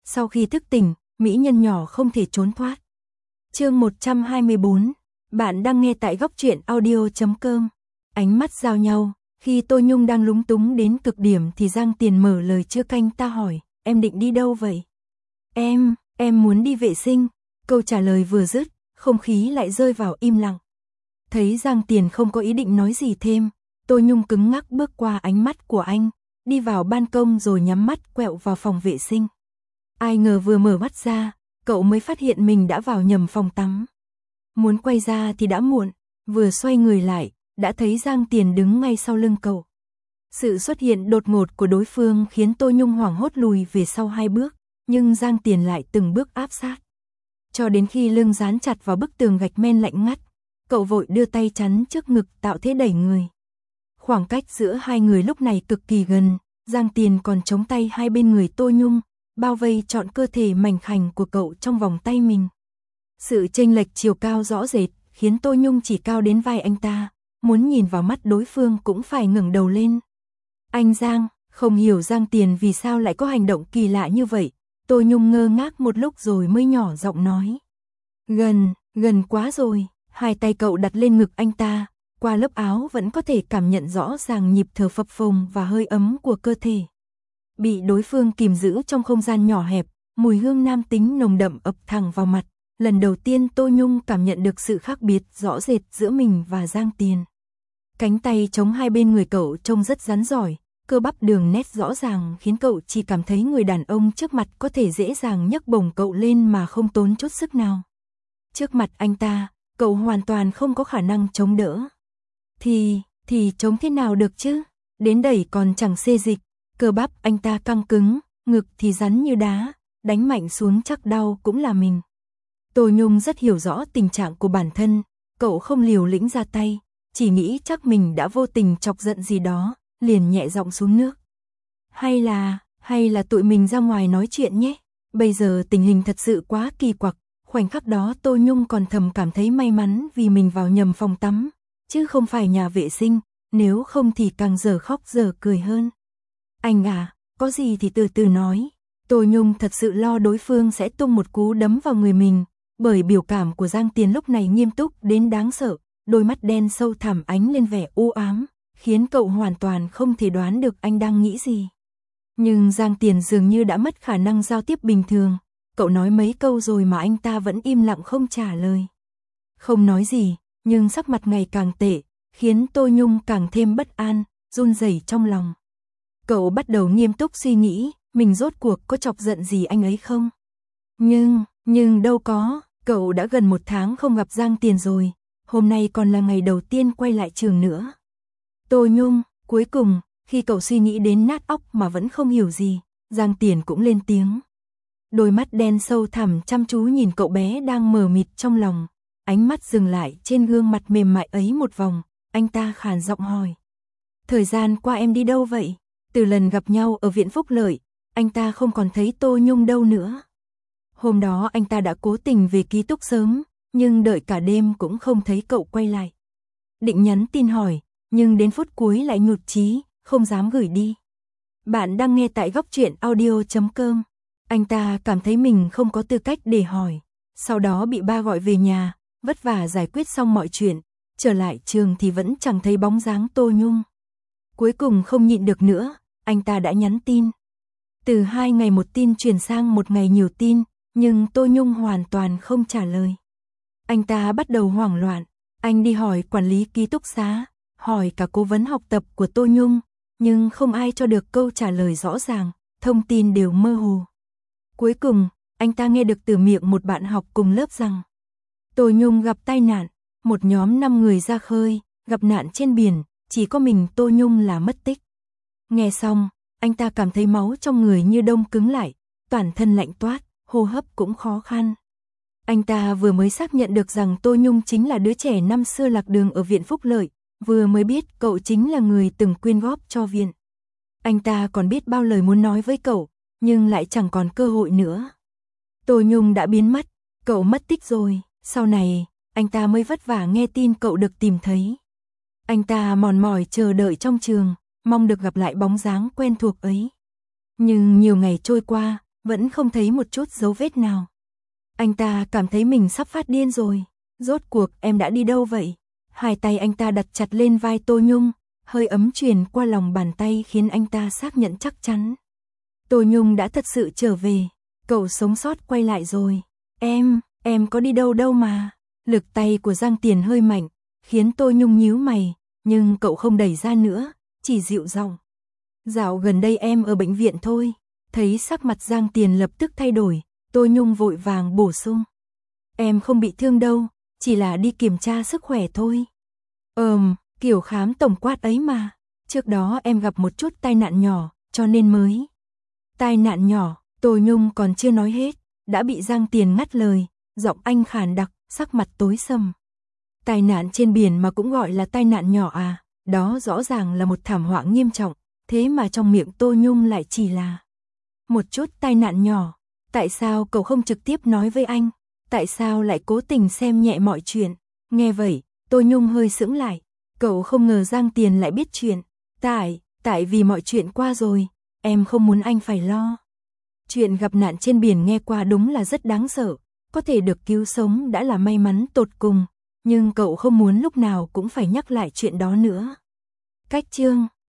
Sau khi thức tỉnh, mỹ nhân nhỏ không thể trốn thoát. Chương 124, bạn đang nghe tại góc truyện audio.com. Ánh mắt giao nhau, khi Tô Nhung đang lúng túng đến cực điểm thì Giang Tiền mở lời chưa canh ta hỏi, em định đi đâu vậy? Em muốn đi vệ sinh. Câu trả lời vừa dứt, không khí lại rơi vào im lặng. Thấy Giang Tiền không có ý định nói gì thêm, Tô Nhung cứng ngắc bước qua ánh mắt của anh, đi vào ban công rồi nhắm mắt quẹo vào phòng vệ sinh. Ai ngờ vừa mở mắt ra, cậu mới phát hiện mình đã vào nhầm phòng tắm. Muốn quay ra thì đã muộn, vừa xoay người lại, đã thấy Giang Tiền đứng ngay sau lưng cậu. Sự xuất hiện đột ngột của đối phương khiến Tô Nhung hoảng hốt lùi về sau 2 bước, nhưng Giang Tiền lại từng bước áp sát. Cho đến khi lưng dán chặt vào bức tường gạch men lạnh ngắt, cậu vội đưa tay chắn trước ngực tạo thế đẩy người. Khoảng cách giữa hai người lúc này cực kỳ gần, Giang Tiền còn chống tay hai bên người Tô Nhung, bao vây trọn cơ thể mảnh khảnh của cậu trong vòng tay mình. Sự chênh lệch chiều cao rõ rệt, khiến Tô Nhung chỉ cao đến vai anh ta, muốn nhìn vào mắt đối phương cũng phải ngẩng đầu lên. Anh Giang, không hiểu Giang Tiền vì sao lại có hành động kỳ lạ như vậy, Tô Nhung ngơ ngác một lúc rồi mới nhỏ giọng nói. Gần quá rồi, hai tay cậu đặt lên ngực anh ta, qua lớp áo vẫn có thể cảm nhận rõ ràng nhịp thở phập phồng và hơi ấm của cơ thể. Bị đối phương kìm giữ trong không gian nhỏ hẹp, mùi hương nam tính nồng đậm ập thẳng vào mặt. Lần đầu tiên Tô Nhung cảm nhận được sự khác biệt rõ rệt giữa mình và Giang Tiền. Cánh tay chống hai bên người cậu trông rất rắn giỏi, cơ bắp đường nét rõ ràng khiến cậu chỉ cảm thấy người đàn ông trước mặt có thể dễ dàng nhấc bổng cậu lên mà không tốn chút sức nào. Trước mặt anh ta, cậu hoàn toàn không có khả năng chống đỡ. Thì chống thế nào được chứ? Đến đẩy còn chẳng xê dịch, cơ bắp anh ta căng cứng, ngực thì rắn như đá, đánh mạnh xuống chắc đau cũng là mình. Tô Nhung rất hiểu rõ tình trạng của bản thân, cậu không liều lĩnh ra tay, chỉ nghĩ chắc mình đã vô tình chọc giận gì đó, liền nhẹ giọng xuống nước. Hay là tụi mình ra ngoài nói chuyện nhé, bây giờ tình hình thật sự quá kỳ quặc, khoảnh khắc đó Tô Nhung còn thầm cảm thấy may mắn vì mình vào nhầm phòng tắm, chứ không phải nhà vệ sinh, nếu không thì càng giờ khóc giờ cười hơn. Anh à, có gì thì từ từ nói. Tô Nhung thật sự lo đối phương sẽ tung một cú đấm vào người mình, bởi biểu cảm của Giang Tiền lúc này nghiêm túc đến đáng sợ, đôi mắt đen sâu thẳm ánh lên vẻ u ám, khiến cậu hoàn toàn không thể đoán được anh đang nghĩ gì. Nhưng Giang Tiền dường như đã mất khả năng giao tiếp bình thường, cậu nói mấy câu rồi mà anh ta vẫn im lặng không trả lời. Không nói gì, nhưng sắc mặt ngày càng tệ, khiến Tô Nhung càng thêm bất an, run rẩy trong lòng. Cậu bắt đầu nghiêm túc suy nghĩ, mình rốt cuộc có chọc giận gì anh ấy không? Nhưng đâu có, cậu đã gần 1 tháng không gặp Giang Tiền rồi, hôm nay còn là ngày đầu tiên quay lại trường nữa. Tô Nhung, cuối cùng, khi cậu suy nghĩ đến nát óc mà vẫn không hiểu gì, Giang Tiền cũng lên tiếng. Đôi mắt đen sâu thẳm chăm chú nhìn cậu bé đang mờ mịt trong lòng, ánh mắt dừng lại trên gương mặt mềm mại ấy một vòng, anh ta khàn giọng hỏi. Thời gian qua em đi đâu vậy? Từ lần gặp nhau ở viện Phúc Lợi, anh ta không còn thấy Tô Nhung đâu nữa. Hôm đó anh ta đã cố tình về ký túc sớm, nhưng đợi cả đêm cũng không thấy cậu quay lại. Định nhắn tin hỏi, nhưng đến phút cuối lại nhụt chí, không dám gửi đi. Bạn đang nghe tại góc truyện audio.com. Anh ta cảm thấy mình không có tư cách để hỏi. Sau đó bị ba gọi về nhà, vất vả giải quyết xong mọi chuyện. Trở lại trường thì vẫn chẳng thấy bóng dáng Tô Nhung. Cuối cùng không nhịn được nữa, anh ta đã nhắn tin. Từ 2 ngày một tin chuyển sang 1 ngày nhiều tin, nhưng Tô Nhung hoàn toàn không trả lời. Anh ta bắt đầu hoảng loạn, anh đi hỏi quản lý ký túc xá, hỏi cả cố vấn học tập của Tô Nhung, nhưng không ai cho được câu trả lời rõ ràng, thông tin đều mơ hồ. Cuối cùng, anh ta nghe được từ miệng một bạn học cùng lớp rằng Tô Nhung gặp tai nạn, một nhóm 5 người ra khơi, gặp nạn trên biển, chỉ có mình Tô Nhung là mất tích. Nghe xong, anh ta cảm thấy máu trong người như đông cứng lại, toàn thân lạnh toát, hô hấp cũng khó khăn. Anh ta vừa mới xác nhận được rằng Tô Nhung chính là đứa trẻ năm xưa lạc đường ở viện Phúc Lợi, vừa mới biết cậu chính là người từng quyên góp cho viện. Anh ta còn biết bao lời muốn nói với cậu, nhưng lại chẳng còn cơ hội nữa. Tô Nhung đã biến mất, cậu mất tích rồi, sau này, anh ta mới vất vả nghe tin cậu được tìm thấy. Anh ta mòn mỏi chờ đợi trong trường, mong được gặp lại bóng dáng quen thuộc ấy. Nhưng nhiều ngày trôi qua, vẫn không thấy một chút dấu vết nào. Anh ta cảm thấy mình sắp phát điên rồi. Rốt cuộc em đã đi đâu vậy? Hai tay anh ta đặt chặt lên vai Tô Nhung, hơi ấm truyền qua lòng bàn tay khiến anh ta xác nhận chắc chắn. Tô Nhung đã thật sự trở về, cậu sống sót quay lại rồi. Em có đi đâu đâu mà. Lực tay của Giang Tiền hơi mạnh, khiến Tô Nhung nhíu mày, nhưng cậu không đẩy ra nữa, chỉ dịu giọng. Dạo gần đây em ở bệnh viện thôi. Thấy sắc mặt Giang Tiền lập tức thay đổi, Tô Nhung vội vàng bổ sung. Em không bị thương đâu, chỉ là đi kiểm tra sức khỏe thôi. Kiểu khám tổng quát ấy mà. Trước đó em gặp một chút tai nạn nhỏ, cho nên mới. Tai nạn nhỏ, Tô Nhung còn chưa nói hết, đã bị Giang Tiền ngắt lời, giọng anh khàn đặc, sắc mặt tối sầm. Tai nạn trên biển mà cũng gọi là tai nạn nhỏ à, đó rõ ràng là một thảm họa nghiêm trọng, thế mà trong miệng Tô Nhung lại chỉ là một chút tai nạn nhỏ. Tại sao cậu không trực tiếp nói với anh? Tại sao lại cố tình xem nhẹ mọi chuyện? Nghe vậy, Tô Nhung hơi sững lại, cậu không ngờ Giang Tiền lại biết chuyện. Tại vì mọi chuyện qua rồi, em không muốn anh phải lo. Chuyện gặp nạn trên biển nghe qua đúng là rất đáng sợ, có thể được cứu sống đã là may mắn tột cùng, nhưng cậu không muốn lúc nào cũng phải nhắc lại chuyện đó nữa. Cách chương